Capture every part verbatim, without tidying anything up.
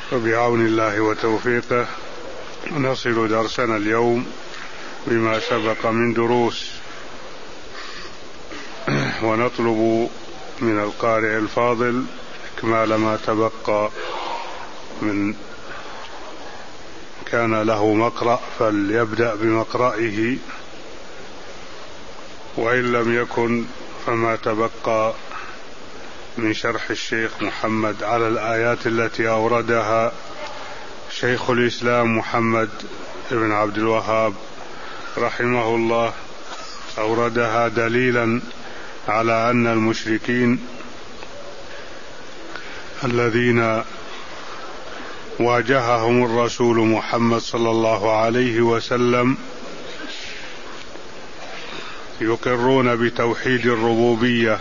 وبعون الله وتوفيقه نصل درسنا اليوم بما سبق من دروس، ونطلب من القارئ الفاضل إكمال ما تبقى من كان له مقرأ فليبدأ بمقرئه، وإن لم يكن فما تبقى من شرح الشيخ محمد على الآيات التي أوردها شيخ الإسلام محمد بن عبد الوهاب رحمه الله، أوردها دليلا على أن المشركين الذين واجههم الرسول محمد صلى الله عليه وسلم يقرون بتوحيد الربوبية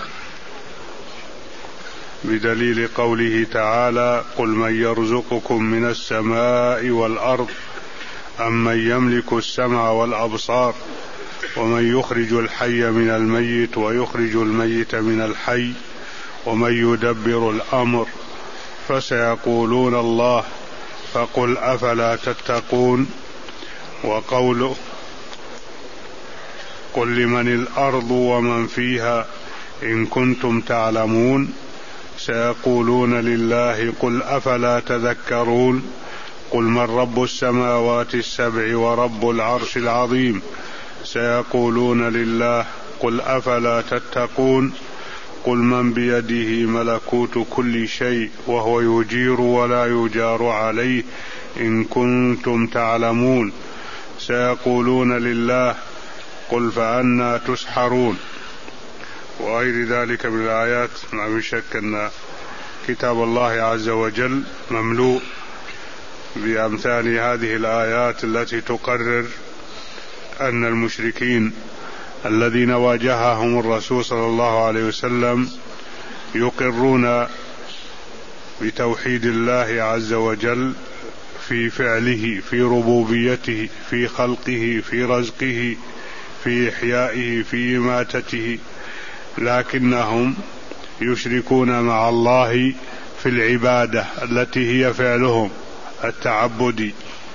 بدليل قوله تعالى: قل من يرزقكم من السماء والأرض أم من يملك السمع والأبصار ومن يخرج الحي من الميت ويخرج الميت من الحي ومن يدبر الأمر فسيقولون الله فقل أفلا تتقون. وقوله: قل لمن الأرض ومن فيها إن كنتم تعلمون سيقولون لله قل أفلا تذكرون. قل من رب السماوات السبع ورب العرش العظيم سيقولون لله قل أفلا تتقون. قل من بيده ملكوت كل شيء وهو يجير ولا يجار عليه إن كنتم تعلمون سيقولون لله قل فأنى تسحرون. وغير ذلك من الآيات. ما شك أن كتاب الله عز وجل مملوء بأمثال هذه الآيات التي تقرر أن المشركين الذين واجههم الرسول صلى الله عليه وسلم يقرون بتوحيد الله عز وجل في فعله، في ربوبيته، في خلقه، في رزقه، في إحيائه، في إماتته، لكنهم يشركون مع الله في العبادة التي هي فعلهم التعبدي،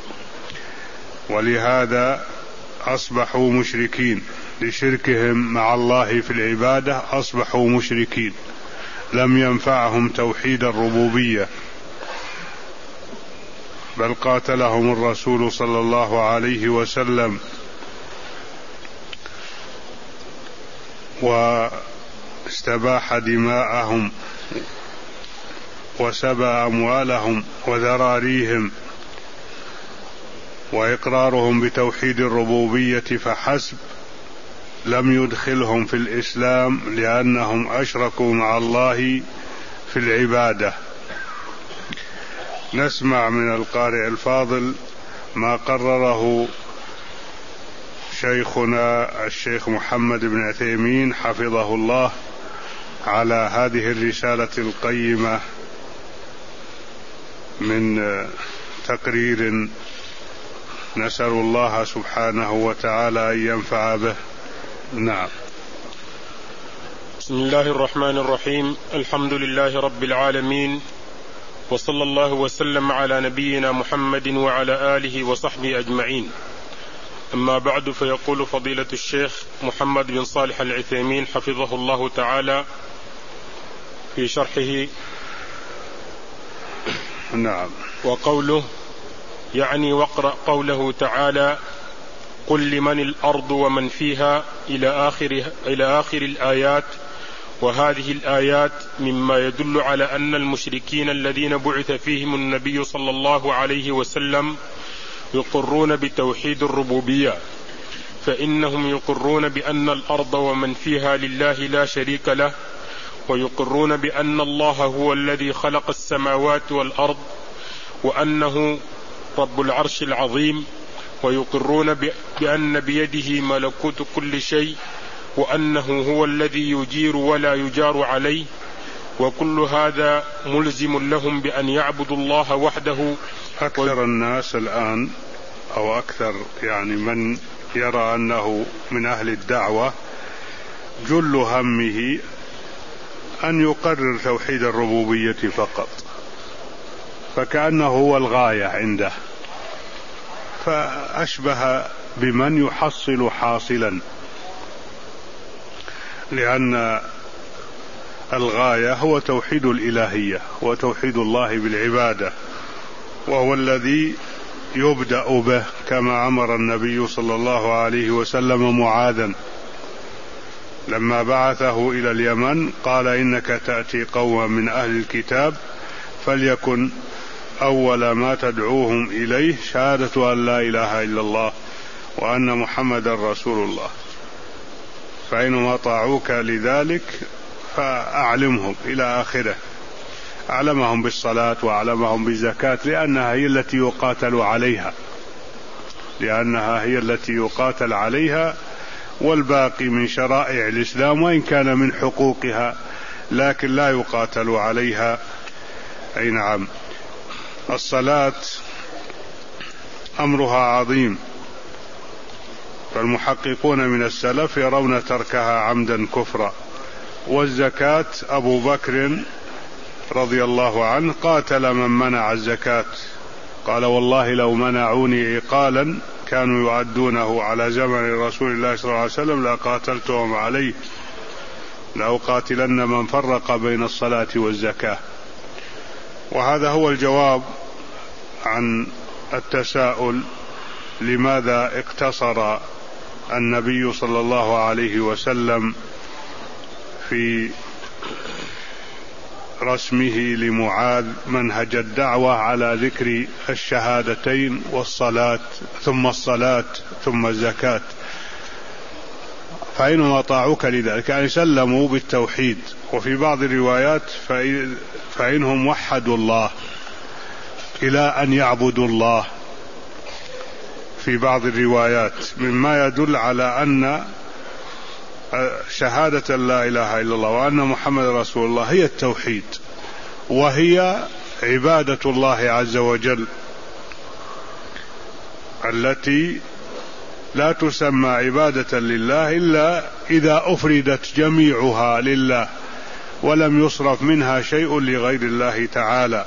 ولهذا أصبحوا مشركين لشركهم مع الله في العبادة، أصبحوا مشركين، لم ينفعهم توحيد الربوبية، بل قاتلهم الرسول صلى الله عليه وسلم واستباح دماءهم وسبى أموالهم وذراريهم. وإقرارهم بتوحيد الربوبية فحسب لم يدخلهم في الإسلام، لأنهم أشركوا مع الله في العبادة. نسمع من القارئ الفاضل ما قرره شيخنا الشيخ محمد بن عثيمين حفظه الله على هذه الرسالة القيمة من تقرير نسأل الله سبحانه وتعالى أن ينفع به. نعم. بسم الله الرحمن الرحيم. الحمد لله رب العالمين، وصلى الله وسلم على نبينا محمد وعلى آله وصحبه أجمعين. أما بعد، فيقول فضيلة الشيخ محمد بن صالح العثيمين حفظه الله تعالى في شرحه: نعم. وقوله يعني واقرأ قوله تعالى: قل لمن الأرض ومن فيها إلى آخر, إلى آخر الآيات. وهذه الآيات مما يدل على أن المشركين الذين بعث فيهم النبي صلى الله عليه وسلم يقرون بتوحيد الربوبية، فإنهم يقرون بأن الأرض ومن فيها لله لا شريك له، ويقرون بأن الله هو الذي خلق السماوات والأرض وأنه رب العرش العظيم، ويقرون بأن بيده ملكوت كل شيء وأنه هو الذي يجير ولا يجار عليه. وكل هذا ملزم لهم بأن يعبدوا الله وحده. أكثر و... الناس الآن أو أكثر يعني من يرى أنه من أهل الدعوة جل همه أن يقرر توحيد الربوبية فقط، فكأنه هو الغاية عنده، فأشبه بمن يحصل حاصلا، لأن الغاية هو توحيد الإلهية وتوحيد الله بالعبادة، وهو الذي يبدأ به كما أمر النبي صلى الله عليه وسلم معاذا لما بعثه إلى اليمن، قال إنك تأتي قوما من أهل الكتاب فليكن أول ما تدعوهم إليه شهادة أن لا إله إلا الله وأن محمد رسول الله، فإنهم أطاعوك لذلك فأعلمهم إلى آخره. أعلمهم بالصلاة وأعلمهم بالزكاة لأنها هي التي يقاتل عليها لأنها هي التي يقاتل عليها والباقي من شرائع الإسلام وإن كان من حقوقها لكن لا يقاتل عليها. أي نعم. الصلاة أمرها عظيم، فالمحققون من السلف يرون تركها عمدا كفرا. والزكاة أبو بكر رضي الله عنه قاتل من منع الزكاة، قال والله لو منعوني عقالا كانوا يؤدونه على زمن رسول الله صلى الله عليه وسلم لقاتلتهم عليه، لأقاتلن من فرق بين الصلاة والزكاة. وهذا هو الجواب عن التساؤل لماذا اقتصر النبي صلى الله عليه وسلم في رسمه لمعاذ منهج الدعوة على ذكر الشهادتين والصلاة ثم الصلاة ثم الزكاة، فإنهم أطاعوك لذلك يعني سلموا بالتوحيد. وفي بعض الروايات فإنهم وحدوا الله إلى أن يعبدوا الله في بعض الروايات، مما يدل على أن شهادة لا إله إلا الله وأن محمد رسول الله هي التوحيد، وهي عبادة الله عز وجل التي لا تسمى عبادة لله إلا إذا أفردت جميعها لله ولم يصرف منها شيء لغير الله تعالى.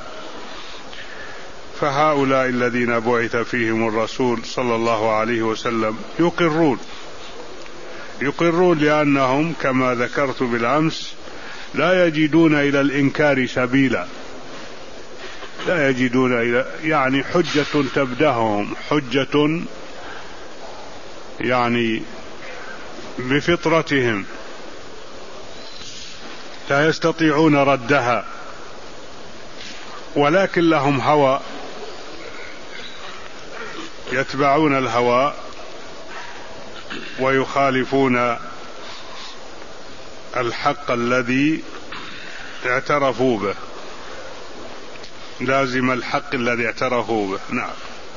فهؤلاء الذين بعث فيهم الرسول صلى الله عليه وسلم يقرون يقرون لأنهم كما ذكرت بالأمس لا يجدون إلى الإنكار سبيلا، لا يجدون إلى يعني حجة تبدأهم، حجة يعني بفطرتهم لا يستطيعون ردها، ولكن لهم هوى يتبعون الهوى ويخالفون الحق الذي اعترفوا به، لازم الحق الذي اعترفوا به. نعم.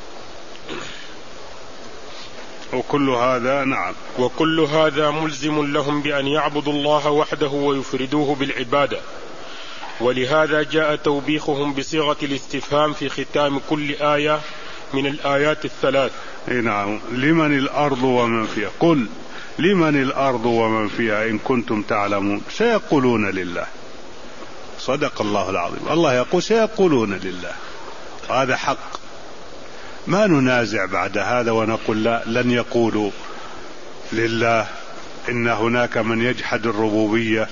وكل هذا نعم وكل هذا ملزم لهم بأن يعبدوا الله وحده ويفردوه بالعبادة، ولهذا جاء توبيخهم بصيغة الاستفهام في ختام كل آية من الآيات الثلاث. نعم. لمن الأرض ومن فيها، قل لمن الأرض ومن فيها إن كنتم تعلمون سيقولون لله. صدق الله العظيم. الله يقول سيقولون لله، هذا حق، ما ننازع بعد هذا ونقول لا لن يقولوا لله، إن هناك من يجحد الربوبية.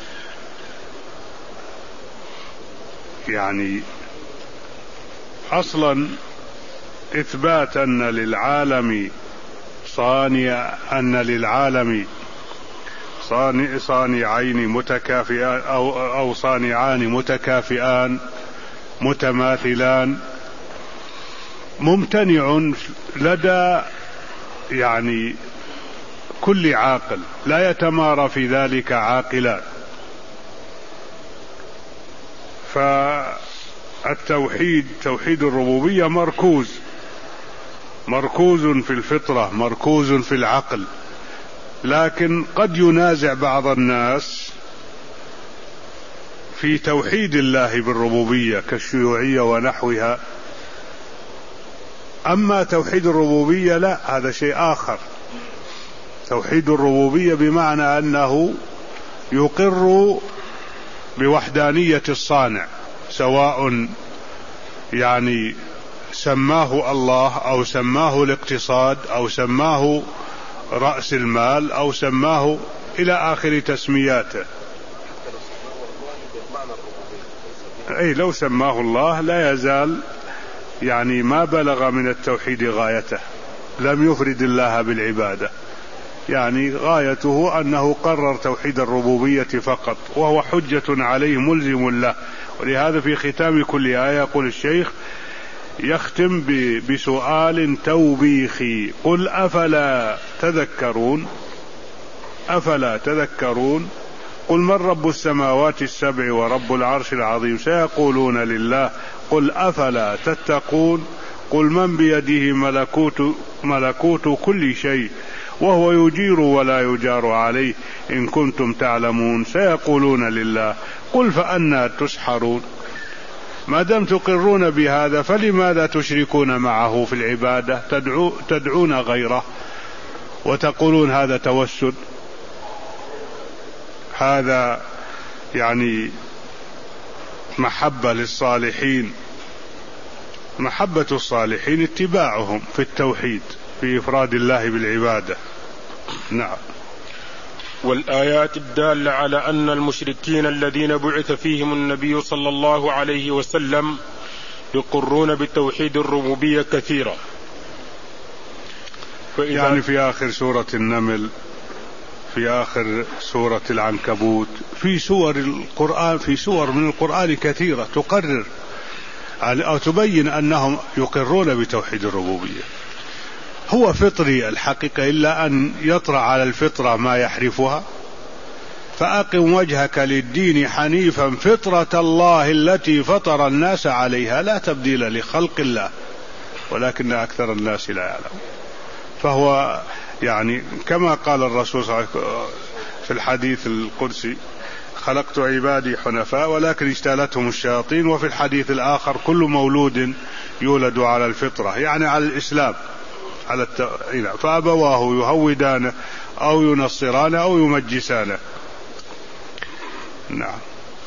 يعني أصلا إثبات أن للعالم صانع أن للعالم صانع صانعين متكافئان أو أو صانعان متكافئان متماثلان ممتنع لدى يعني كل عاقل، لا يتمارى في ذلك عاقلان. فالتوحيد توحيد الربوبية مركوز مركوز في الفطرة، مركوز في العقل، لكن قد ينازع بعض الناس في توحيد الله بالربوبية كالشيوعية ونحوها. أما توحيد الربوبية لا، هذا شيء آخر. توحيد الربوبية بمعنى أنه يقر بوحدانية الصانع، سواء يعني سماه الله أو سماه الاقتصاد أو سماه رأس المال أو سماه إلى آخر تسمياته. أي لو سماه الله لا يزال يعني ما بلغ من التوحيد غايته، لم يفرد الله بالعبادة، يعني غايته أنه قرر توحيد الربوبية فقط، وهو حجة عليه ملزم له. ولهذا في ختام كل آية يقول الشيخ يختم بسؤال توبيخي: قل أفلا تذكرون أفلا تذكرون قل من رب السماوات السبع ورب العرش العظيم سيقولون لله قل أفلا تتقون قل من بيده ملكوت, ملكوت كل شيء وهو يجير ولا يجار عليه إن كنتم تعلمون سيقولون لله قل فأنى تسحرون. ما دام تقرون بهذا فلماذا تشركون معه في العبادة؟ تدعو تدعون غيره وتقولون هذا توسل. هذا يعني محبة للصالحين. محبة الصالحين اتباعهم في التوحيد في إفراد الله بالعبادة. نعم. والآيات الدالة على أن المشركين الذين بعث فيهم النبي صلى الله عليه وسلم يقرون بتوحيد الربوبية كثيرة. يعني في آخر سورة النمل، في آخر سورة العنكبوت، في سور القرآن في سور من القرآن كثيرة تقرر أو تبين أنهم يقرون بتوحيد الربوبية. هو فطري الحقيقة، إلا أن يطرأ على الفطرة ما يحرفها. فأقم وجهك للدين حنيفا فطرة الله التي فطر الناس عليها لا تبديل لخلق الله ولكن أكثر الناس لا يعلمون. فهو يعني كما قال الرسول صلى الله عليه وسلم في الحديث القدسي: خلقت عبادي حنفاء ولكن اجتالتهم الشياطين. وفي الحديث الآخر: كل مولود يولد على الفطرة، يعني على الإسلام، على الت... فأبواه يهودانه أو ينصرانه أو يمجسانه. نعم.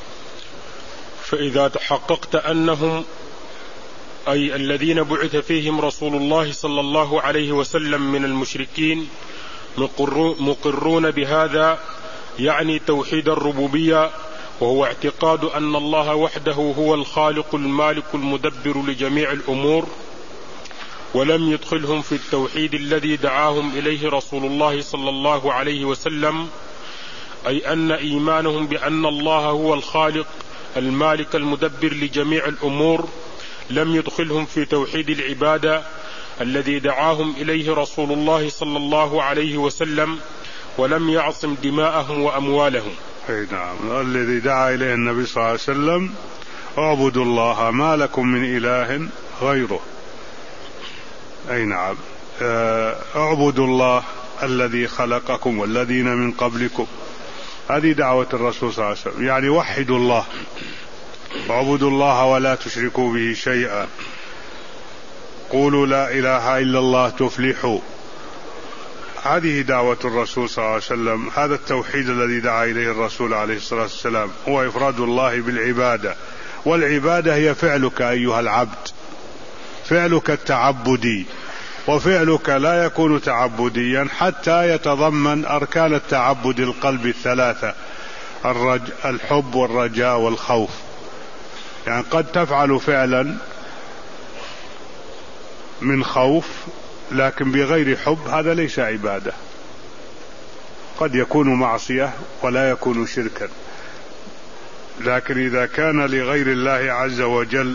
فإذا تحققت أنهم أي الذين بعث فيهم رسول الله صلى الله عليه وسلم من المشركين مقرون بهذا، يعني توحيد الربوبية، وهو اعتقاد أن الله وحده هو الخالق المالك المدبر لجميع الأمور، ولم يدخلهم في التوحيد الذي دعاهم إليه رسول الله صلى الله عليه وسلم، أي أن إيمانهم بأن الله هو الخالق المالك المدبر لجميع الأمور لم يدخلهم في توحيد العبادة الذي دعاهم إليه رسول الله صلى الله عليه وسلم، ولم يعصم دماءهم وأموالهم. أي نعم. الذي دعا إليه النبي صلى الله عليه وسلم: اعبدوا الله ما لكم من إله غيره. أي نعم. اعبدوا الله الذي خلقكم والذين من قبلكم. هذه دعوة الرسول صلى الله عليه وسلم، يعني وحدوا الله، اعبدوا الله ولا تشركوا به شيئا، قولوا لا إله إلا الله تفلحوا. هذه دعوة الرسول صلى الله عليه وسلم. هذا التوحيد الذي دعا إليه الرسول عليه الصلاة والسلام هو إفراد الله بالعبادة، والعبادة هي فعلك أيها العبد، فعلك التعبدي، وفعلك لا يكون تعبديا حتى يتضمن أركان التعبد القلب الثلاثة: الرج... الحب والرجاء والخوف. يعني قد تفعل فعلا من خوف لكن بغير حب، هذا ليس عبادة. قد يكون معصية ولا يكون شركا، لكن إذا كان لغير الله عز وجل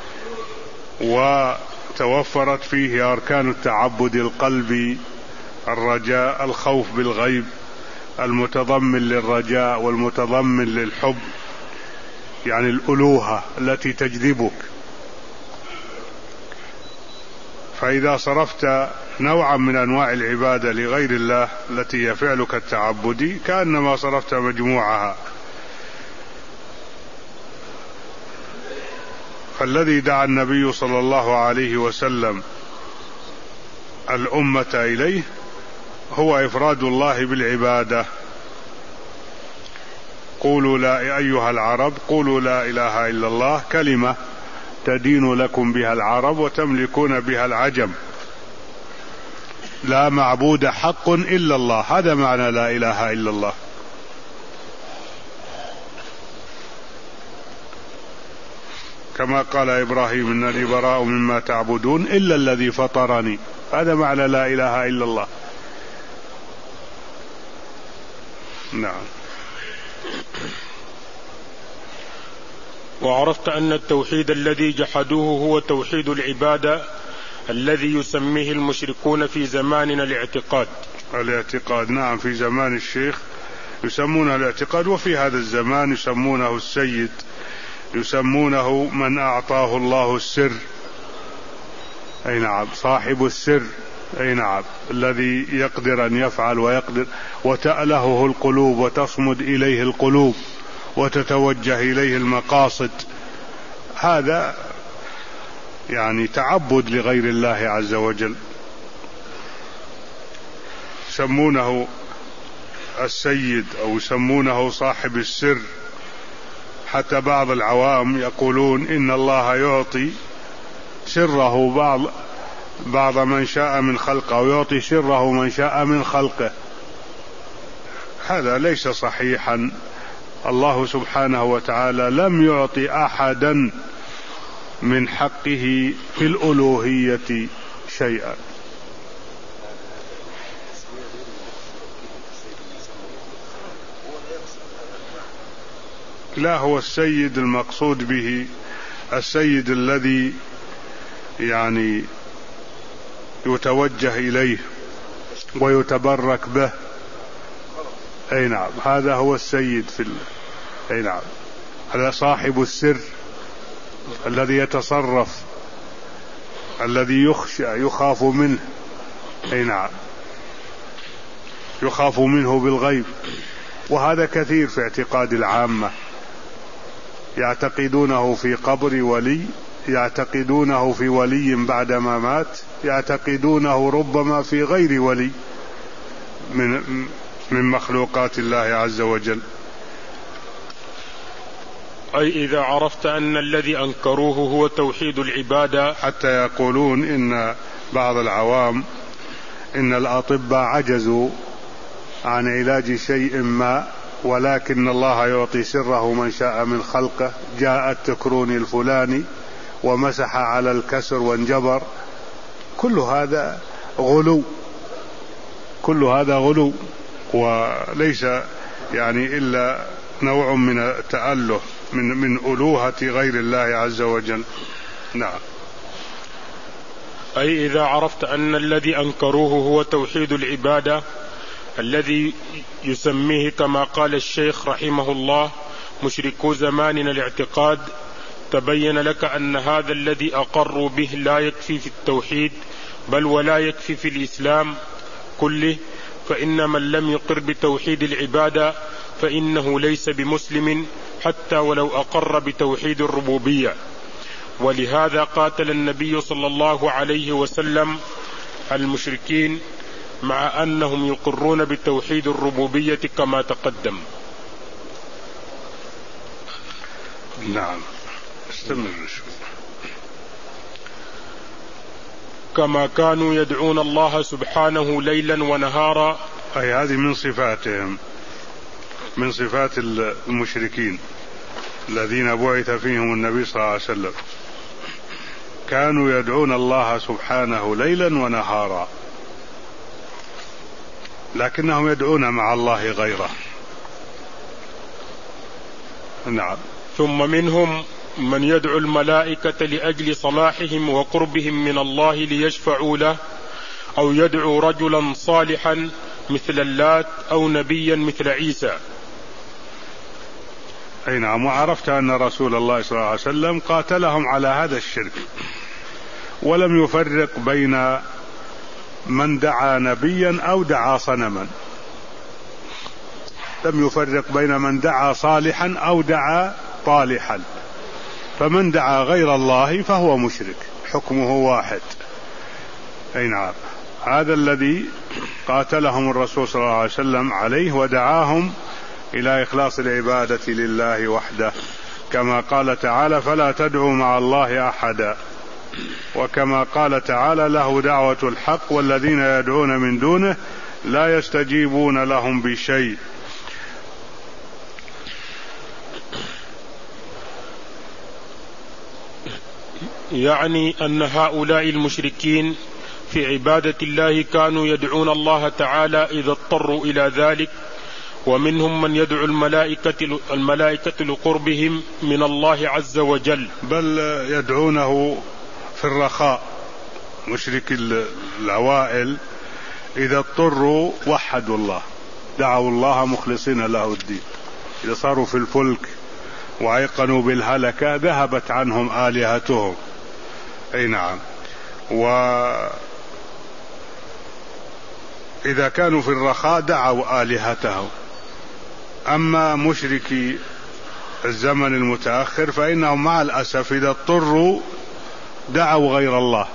وتوفرت فيه أركان التعبد القلبي: الرجاء، الخوف بالغيب، المتضمن للرجاء والمتضمن للحب، يعني الألوهة التي تجذبك. فإذا صرفت نوعا من أنواع العبادة لغير الله التي هي فعلك التعبدي كأنما صرفت مجموعها. فالذي دعا النبي صلى الله عليه وسلم الأمة إليه هو إفراد الله بالعبادة. قولوا لا أيها العرب قولوا لا إله إلا الله، كلمة تدين لكم بها العرب وتملكون بها العجم، لا معبود حق إلا الله. هذا معنى لا إله إلا الله. كما قال إبراهيم إنني براء مما تعبدون إلا الذي فطرني، هذا معنى لا إله إلا الله. نعم. وعرفت أن التوحيد الذي جحدوه هو توحيد العبادة الذي يسميه المشركون في زماننا الاعتقاد. الاعتقاد، نعم، في زمان الشيخ يسمونه الاعتقاد، وفي هذا الزمان يسمونه السيد، يسمونه من أعطاه الله السر، أي نعم، صاحب السر، أي نعم، الذي يقدر أن يفعل ويقدر وتألهه القلوب وتصمد إليه القلوب وتتوجه إليه المقاصد. هذا يعني تعبد لغير الله عز وجل، يسمونه السيد أو يسمونه صاحب السر. حتى بعض العوام يقولون إن الله يعطي سره بعض بعض من شاء من خلقه ويعطي سره من شاء من خلقه. هذا ليس صحيحا. الله سبحانه وتعالى لم يعطي أحدا من حقه في الألوهية شيئا. لا، هو السيد المقصود به السيد الذي يعني يتوجه إليه ويتبرك به، أي نعم، هذا هو السيد في ال... أي نعم، هذا صاحب السر الذي يتصرف، الذي يخشى يخاف منه، أي نعم، يخاف منه بالغيب. وهذا كثير في اعتقاد العامة، يعتقدونه في قبر ولي، يعتقدونه في ولي بعدما مات، يعتقدونه ربما في غير ولي من من مخلوقات الله عز وجل. أي إذا عرفت أن الذي أنكروه هو توحيد العبادة. حتى يقولون إن بعض العوام إن الأطباء عجزوا عن علاج شيء ما، ولكن الله يعطي سره من شاء من خلقه، جاء التكروني الفلاني ومسح على الكسر وانجبر. كل هذا غلو، كل هذا غلو، وليس يعني إلا نوع من التأله من من ألوهة غير الله عز وجل. نعم. أي إذا عرفت أن الذي أنكروه هو توحيد العبادة الذي يسميه كما قال الشيخ رحمه الله مشركو زماننا الاعتقاد، تبين لك أن هذا الذي أقروا به لا يكفي في التوحيد، بل ولا يكفي في الإسلام كله. فإن من لم يقر بتوحيد العبادة فإنه ليس بمسلم حتى ولو أقر بتوحيد الربوبية. ولهذا قاتل النبي صلى الله عليه وسلم المشركين مع أنهم يقرون بتوحيد الربوبية كما تقدم. نعم، استمر شوي. كما كانوا يدعون الله سبحانه ليلا ونهارا. أي هذه من صفاتهم، من صفات المشركين الذين بعث فيهم النبي صلى الله عليه وسلم، كانوا يدعون الله سبحانه ليلا ونهارا، لكنهم يدعون مع الله غيره. نعم. ثم منهم من يدعو الملائكة لأجل صلاحهم وقربهم من الله ليشفعوا له، أو يدعو رجلا صالحا مثل اللات أو نبيا مثل عيسى. أي نعم. وعرفت أن رسول الله صلى الله عليه وسلم قاتلهم على هذا الشرك، ولم يفرق بين من دعا نبيا أو دعا صنما، لم يفرق بين من دعا صالحا أو دعا طالحا، فمن دعا غير الله فهو مشرك، حكمه واحد. أي نعم. هذا الذي قاتلهم الرسول صلى الله عليه وسلم عليه، ودعاهم إلى إخلاص العبادة لله وحده كما قال تعالى فلا تدعوا مع الله أحدا، وكما قال تعالى له دعوة الحق والذين يدعون من دونه لا يستجيبون لهم بشيء. يعني أن هؤلاء المشركين في عبادة الله كانوا يدعون الله تعالى إذا اضطروا إلى ذلك، ومنهم من يدعو الملائكة, الملائكة لقربهم من الله عز وجل، بل يدعونه في الرخاء. مشرك العوائل إذا اضطروا وحدوا الله، دعوا الله مخلصين له الدين. إذا صاروا في الفلك وأيقنوا بالهلكة ذهبت عنهم آلهتهم. أي نعم. وإذا كانوا في الرخاء دعوا آلهتهم. أما مشركي الزمن المتأخر فإنهم مع الأسف إذا اضطروا دعوا غير الله،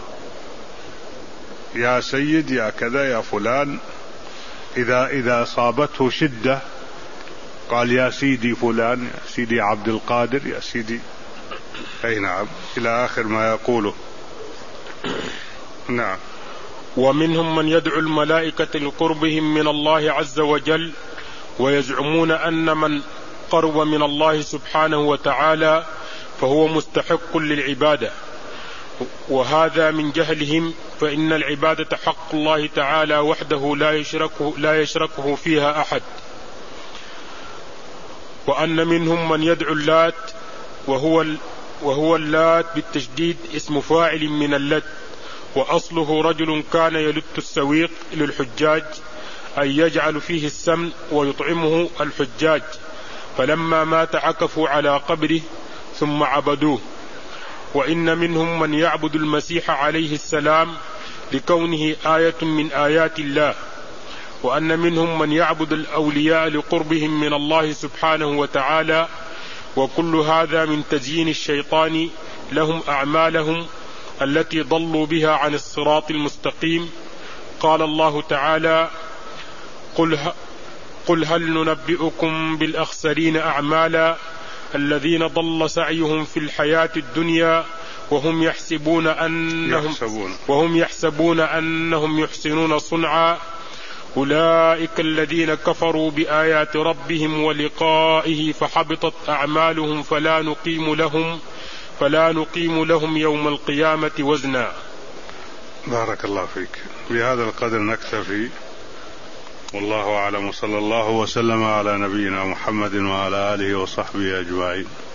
يا سيد يا كذا يا فلان. إذا إذا أصابته شدة قال يا سيدي فلان، يا سيدي عبد القادر، يا سيدي. أي نعم، إلى آخر ما يقوله. نعم. ومنهم من يدعو الملائكة لقربهم من الله عز وجل، ويزعمون أن من قرب من الله سبحانه وتعالى فهو مستحق للعبادة، وهذا من جهلهم، فإن العبادة حق الله تعالى وحده لا يشركه, لا يشركه فيها أحد. وأن منهم من يدعو اللات، وهو, وهو اللات بالتشديد اسم فاعل من اللت، وأصله رجل كان يلت السويق للحجاج، أي يجعل فيه السمن ويطعمه الحجاج، فلما مات عكفوا على قبره ثم عبدوه. وإن منهم من يعبد المسيح عليه السلام لكونه آية من آيات الله. وأن منهم من يعبد الأولياء لقربهم من الله سبحانه وتعالى، وكل هذا من تزيين الشيطان لهم أعمالهم التي ضلوا بها عن الصراط المستقيم. قال الله تعالى: قل, قل هل ننبئكم بالأخسرين أعمالا الذين ضل سعيهم في الحياة الدنيا وهم يحسبون أنهم, يحسبون. وهم يحسبون أنهم يحسنون صنعا أولئك الذين كفروا بآيات ربهم ولقائه فحبطت أعمالهم فلا نقيم لهم فلا نقيم لهم يوم القيامة وزنا. بارك الله فيك. بهذا القدر نكتفي، والله أعلم، صلى الله وسلم على نبينا محمد وعلى آله وصحبه أجمعين.